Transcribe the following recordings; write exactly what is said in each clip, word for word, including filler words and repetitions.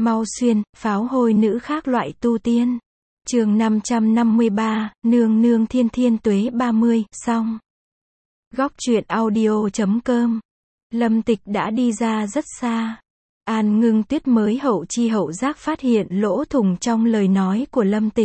Mau xuyên, pháo hôi nữ khác loại tu tiên. Chương năm trăm năm mươi ba, nương nương thiên thiên tuế ba mươi, xong. Góc truyện audio chấm com. Lâm Tịch đã đi ra rất xa. An Ngưng Tuyết mới hậu chi hậu giác phát hiện lỗ thủng trong lời nói của Lâm Tịch.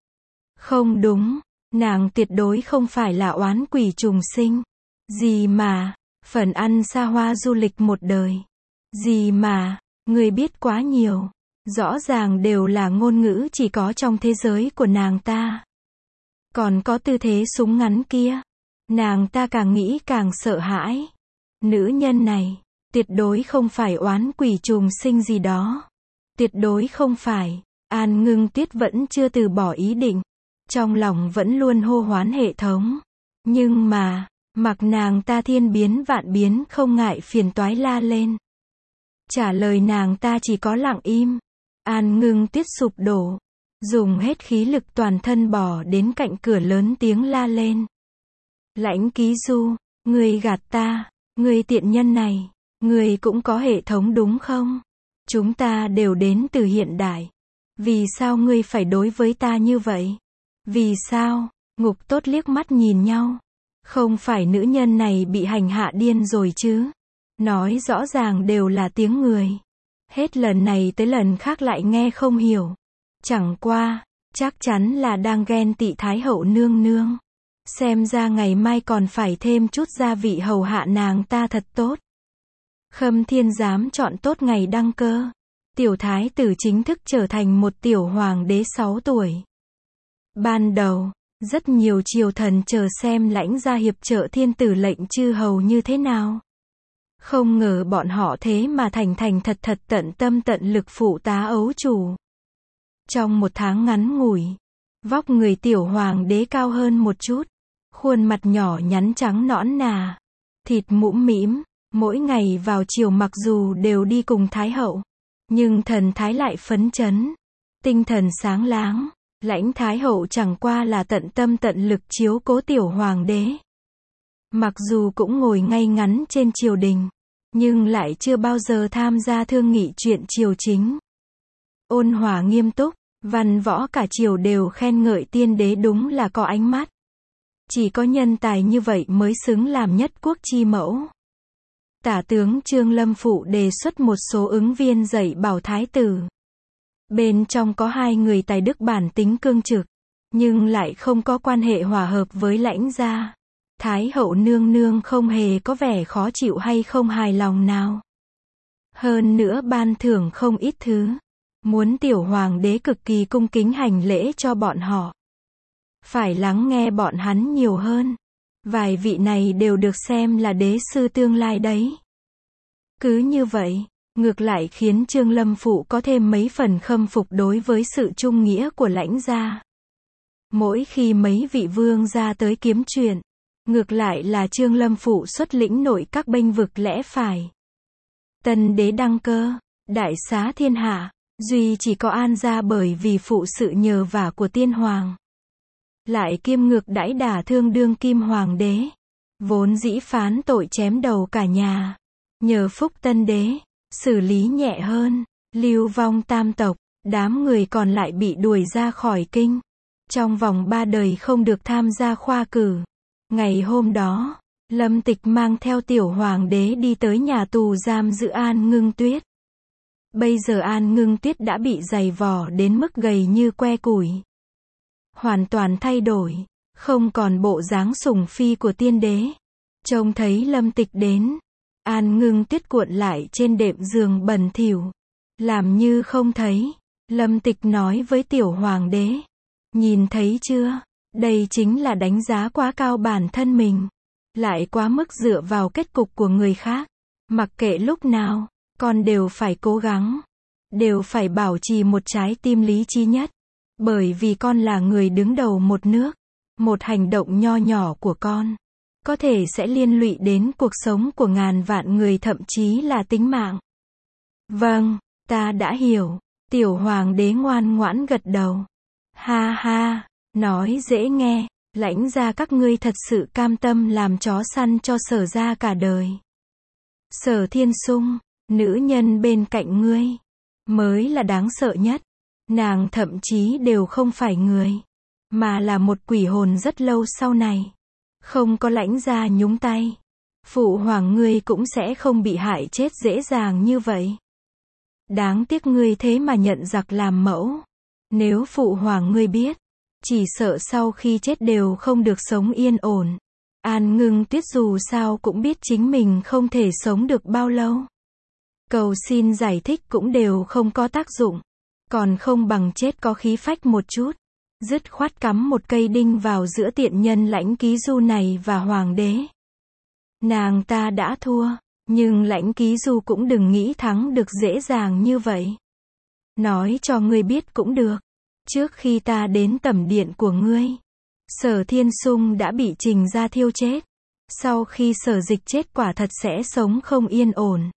Không đúng, nàng tuyệt đối không phải là oán quỷ trùng sinh. Gì mà, phần ăn xa hoa du lịch một đời. Gì mà, người biết quá nhiều. Rõ ràng đều là ngôn ngữ chỉ có trong thế giới của nàng ta. Còn có tư thế súng ngắn kia. Nàng ta càng nghĩ càng sợ hãi. Nữ nhân này, tuyệt đối không phải oán quỷ trùng sinh gì đó. Tuyệt đối không phải. An Ngưng Tuyết vẫn chưa từ bỏ ý định. Trong lòng vẫn luôn hô hoán hệ thống. Nhưng mà, mặc nàng ta thiên biến vạn biến không ngại phiền toái la lên. Trả lời nàng ta chỉ có lặng im. An Ngưng Tuyết sụp đổ. Dùng hết khí lực toàn thân bỏ đến cạnh cửa lớn tiếng la lên. Lãnh Ký Du, ngươi gạt ta, ngươi tiện nhân này, ngươi cũng có hệ thống đúng không? Chúng ta đều đến từ hiện đại. Vì sao ngươi phải đối với ta như vậy? Vì sao? Ngục Tốt liếc mắt nhìn nhau. Không phải nữ nhân này bị hành hạ điên rồi chứ? Nói rõ ràng đều là tiếng người. Hết lần này tới lần khác lại nghe không hiểu. Chẳng qua, chắc chắn là đang ghen tị Thái hậu nương nương. Xem ra ngày mai còn phải thêm chút gia vị hầu hạ nàng ta thật tốt. Khâm Thiên Giám chọn tốt ngày đăng cơ. Tiểu thái tử chính thức trở thành một tiểu hoàng đế sáu tuổi. Ban đầu, rất nhiều triều thần chờ xem Lãnh gia hiệp trợ thiên tử lệnh chư hầu như thế nào. Không ngờ bọn họ thế mà thành thành thật thật tận tâm tận lực phụ tá ấu chủ. Trong một tháng ngắn ngủi, vóc người tiểu hoàng đế cao hơn một chút. Khuôn mặt nhỏ nhắn trắng nõn nà. Thịt mũm mĩm, mỗi ngày vào chiều mặc dù đều đi cùng Thái hậu. Nhưng thần thái lại phấn chấn. Tinh thần sáng láng. Lãnh Thái hậu chẳng qua là tận tâm tận lực chiếu cố tiểu hoàng đế. Mặc dù cũng ngồi ngay ngắn trên triều đình. Nhưng lại chưa bao giờ tham gia thương nghị chuyện triều chính. Ôn hòa nghiêm túc, văn võ cả triều đều khen ngợi tiên đế đúng là có ánh mắt. Chỉ có nhân tài như vậy mới xứng làm nhất quốc chi mẫu. Tả tướng Trương Lâm Phụ đề xuất một số ứng viên dạy bảo thái tử. Bên trong có hai người tài đức bản tính cương trực, nhưng lại không có quan hệ hòa hợp với Lãnh gia. Thái hậu nương nương không hề có vẻ khó chịu hay không hài lòng nào. Hơn nữa ban thưởng không ít thứ. Muốn tiểu hoàng đế cực kỳ cung kính hành lễ cho bọn họ. Phải lắng nghe bọn hắn nhiều hơn. Vài vị này đều được xem là đế sư tương lai đấy. Cứ như vậy, ngược lại khiến Trương Lâm Phụ có thêm mấy phần khâm phục đối với sự trung nghĩa của Lãnh gia. Mỗi khi mấy vị vương gia tới kiếm chuyện, ngược lại là Trương Lâm Phụ xuất lĩnh nội các bênh vực lẽ phải. Tân đế đăng cơ, đại xá thiên hạ, duy chỉ có An gia bởi vì phụ sự nhờ vả của tiên hoàng. Lại kiêm ngược đãi đả thương đương kim hoàng đế. Vốn dĩ phán tội chém đầu cả nhà. Nhờ phúc tân đế, xử lý nhẹ hơn, lưu vong tam tộc, đám người còn lại bị đuổi ra khỏi kinh. Trong vòng ba đời không được tham gia khoa cử. Ngày hôm đó, Lâm Tịch mang theo tiểu hoàng đế đi tới nhà tù giam giữ An Ngưng Tuyết. Bây giờ An Ngưng Tuyết đã bị dày vò đến mức gầy như que củi. Hoàn toàn thay đổi, không còn bộ dáng sủng phi của tiên đế. Trông thấy Lâm Tịch đến, An Ngưng Tuyết cuộn lại trên đệm giường bẩn thỉu, làm như không thấy. Lâm Tịch nói với tiểu hoàng đế, nhìn thấy chưa, đây chính là đánh giá quá cao bản thân mình, lại quá mức dựa vào kết cục của người khác. Mặc kệ lúc nào, con đều phải cố gắng, đều phải bảo trì một trái tim lý trí nhất. Bởi vì con là người đứng đầu một nước, một hành động nho nhỏ của con, có thể sẽ liên lụy đến cuộc sống của ngàn vạn người thậm chí là tính mạng. Vâng, ta đã hiểu, tiểu hoàng đế ngoan ngoãn gật đầu. Ha ha, nói dễ nghe, Lãnh gia các ngươi thật sự cam tâm làm chó săn cho Sở gia cả đời. Sở Thiên Sung, nữ nhân bên cạnh ngươi, mới là đáng sợ nhất. Nàng thậm chí đều không phải người, mà là một quỷ hồn rất lâu sau này. Không có Lãnh gia nhúng tay, phụ hoàng ngươi cũng sẽ không bị hại chết dễ dàng như vậy. Đáng tiếc ngươi thế mà nhận giặc làm mẫu. Nếu phụ hoàng ngươi biết, chỉ sợ sau khi chết đều không được sống yên ổn. An Ngưng Tuyết dù sao cũng biết chính mình không thể sống được bao lâu. Cầu xin giải thích cũng đều không có tác dụng. Còn không bằng chết có khí phách một chút. Dứt khoát cắm một cây đinh vào giữa tiện nhân Lãnh Ký Du này và hoàng đế. Nàng ta đã thua, nhưng Lãnh Ký Du cũng đừng nghĩ thắng được dễ dàng như vậy. Nói cho ngươi biết cũng được. Trước khi ta đến tẩm điện của ngươi, Sở Thiên Sung đã bị Trình gia thiêu chết. Sau khi Sở Dịch chết quả thật sẽ sống không yên ổn.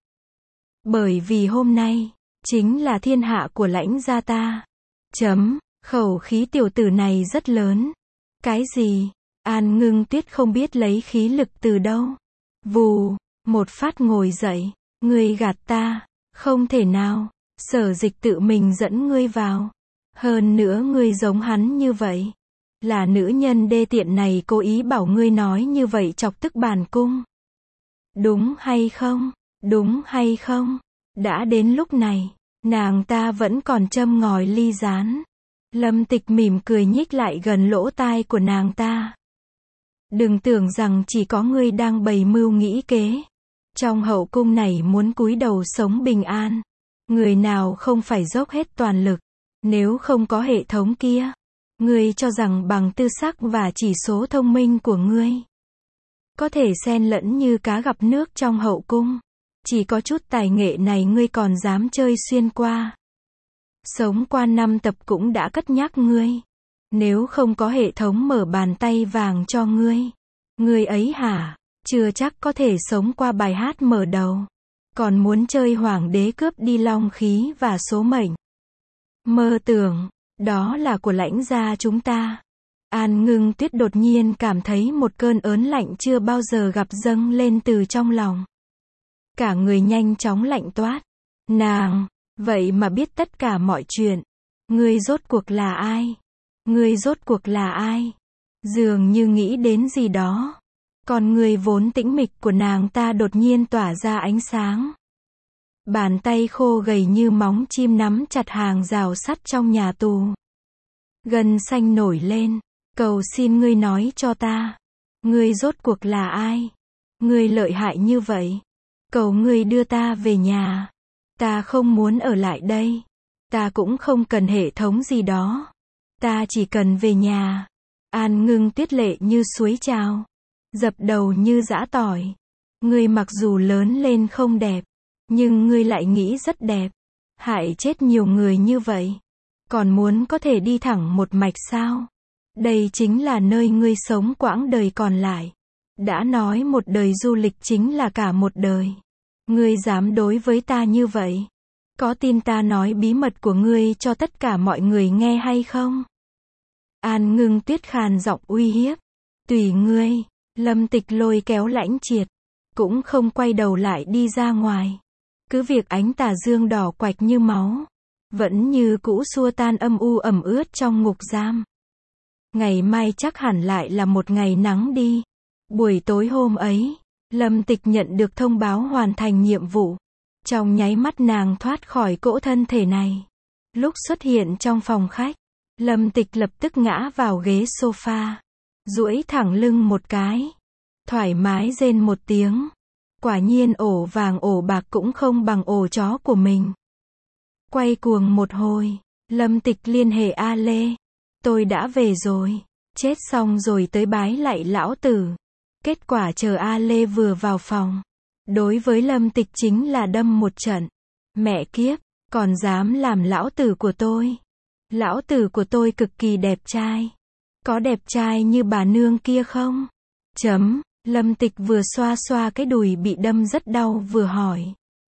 Bởi vì hôm nay, chính là thiên hạ của Lãnh gia ta. Chấm, khẩu khí tiểu tử này rất lớn. Cái gì? An Ngưng Tuyết không biết lấy khí lực từ đâu. Vù, một phát ngồi dậy. Ngươi gạt ta. Không thể nào. Sở Dịch tự mình dẫn ngươi vào. Hơn nữa ngươi giống hắn như vậy. Là nữ nhân đê tiện này cố ý bảo ngươi nói như vậy chọc tức bản cung. Đúng hay không? Đúng hay không? Đã đến lúc này, nàng ta vẫn còn châm ngòi ly rán. Lâm Tịch mỉm cười nhích lại gần lỗ tai của nàng ta. Đừng tưởng rằng chỉ có ngươi đang bày mưu nghĩ kế. Trong hậu cung này muốn cúi đầu sống bình an. Người nào không phải dốc hết toàn lực. Nếu không có hệ thống kia, ngươi cho rằng bằng tư sắc và chỉ số thông minh của ngươi, có thể xen lẫn như cá gặp nước trong hậu cung. Chỉ có chút tài nghệ này ngươi còn dám chơi xuyên qua. Sống qua năm tập cũng đã cất nhắc ngươi. Nếu không có hệ thống mở bàn tay vàng cho ngươi, ngươi ấy hả, chưa chắc có thể sống qua bài hát mở đầu. Còn muốn chơi hoàng đế cướp đi long khí và số mệnh. Mơ tưởng, đó là của Lãnh gia chúng ta. An Ngưng Tuyết đột nhiên cảm thấy một cơn ớn lạnh chưa bao giờ gặp dâng lên từ trong lòng. Cả người nhanh chóng lạnh toát. Nàng, vậy mà biết tất cả mọi chuyện. Ngươi rốt cuộc là ai? Ngươi rốt cuộc là ai? Dường như nghĩ đến gì đó. Còn người vốn tĩnh mịch của nàng ta đột nhiên tỏa ra ánh sáng. Bàn tay khô gầy như móng chim nắm chặt hàng rào sắt trong nhà tù. Gân xanh nổi lên. Cầu xin ngươi nói cho ta. Ngươi rốt cuộc là ai? Ngươi lợi hại như vậy. Cầu ngươi đưa ta về nhà. Ta không muốn ở lại đây. Ta cũng không cần hệ thống gì đó. Ta chỉ cần về nhà. An Ngưng Tuyết lệ như suối trào. Dập đầu như giã tỏi. Ngươi mặc dù lớn lên không đẹp, nhưng ngươi lại nghĩ rất đẹp. Hại chết nhiều người như vậy. Còn muốn có thể đi thẳng một mạch sao? Đây chính là nơi ngươi sống quãng đời còn lại. Đã nói một đời du lịch chính là cả một đời. Ngươi dám đối với ta như vậy? Có tin ta nói bí mật của ngươi cho tất cả mọi người nghe hay không? An Ngưng Tuyết khàn giọng uy hiếp. Tùy ngươi. Lâm Tịch lôi kéo Lãnh Triệt. Cũng không quay đầu lại đi ra ngoài. Cứ việc ánh tà dương đỏ quạch như máu. Vẫn như cũ xua tan âm u ẩm ướt trong ngục giam. Ngày mai chắc hẳn lại là một ngày nắng đi. Buổi tối hôm ấy, Lâm Tịch nhận được thông báo hoàn thành nhiệm vụ. Trong nháy mắt nàng thoát khỏi cỗ thân thể này. Lúc xuất hiện trong phòng khách, Lâm Tịch lập tức ngã vào ghế sofa. Duỗi thẳng lưng một cái. Thoải mái rên một tiếng. Quả nhiên ổ vàng ổ bạc cũng không bằng ổ chó của mình. Quay cuồng một hồi, Lâm Tịch liên hệ A Lê. Tôi đã về rồi. Chết xong rồi tới bái lạy lão tử. Kết quả chờ A Lê vừa vào phòng. Đối với Lâm Tịch chính là đâm một trận. Mẹ kiếp, còn dám làm lão tử của tôi. Lão tử của tôi cực kỳ đẹp trai. Có đẹp trai như bà nương kia không? Chấm, Lâm Tịch vừa xoa xoa cái đùi bị đâm rất đau vừa hỏi.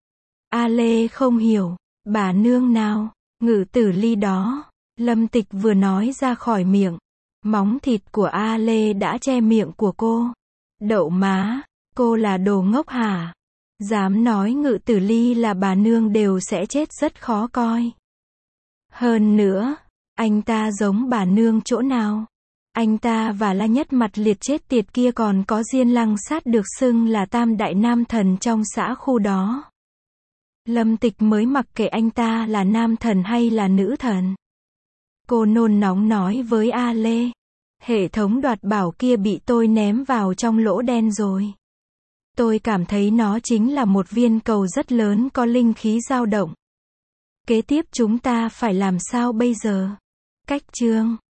A Lê không hiểu, bà nương nào? Ngự tử ly đó. Lâm Tịch vừa nói ra khỏi miệng. Móng thịt của A Lê đã che miệng của cô. Đậu má, cô là đồ ngốc hả? Dám nói Ngự Tử Ly là bà nương đều sẽ chết rất khó coi. Hơn nữa, anh ta giống bà nương chỗ nào? Anh ta và La Nhất mặt liệt chết tiệt kia còn có Diên Lăng Sát được xưng là tam đại nam thần trong xã khu đó. Lâm Tịch mới mặc kệ anh ta là nam thần hay là nữ thần. Cô nôn nóng nói với A Lê. Hệ thống đoạt bảo kia bị tôi ném vào trong lỗ đen rồi. Tôi cảm thấy nó chính là một viên cầu rất lớn có linh khí dao động. Kế tiếp chúng ta phải làm sao bây giờ? Cách chương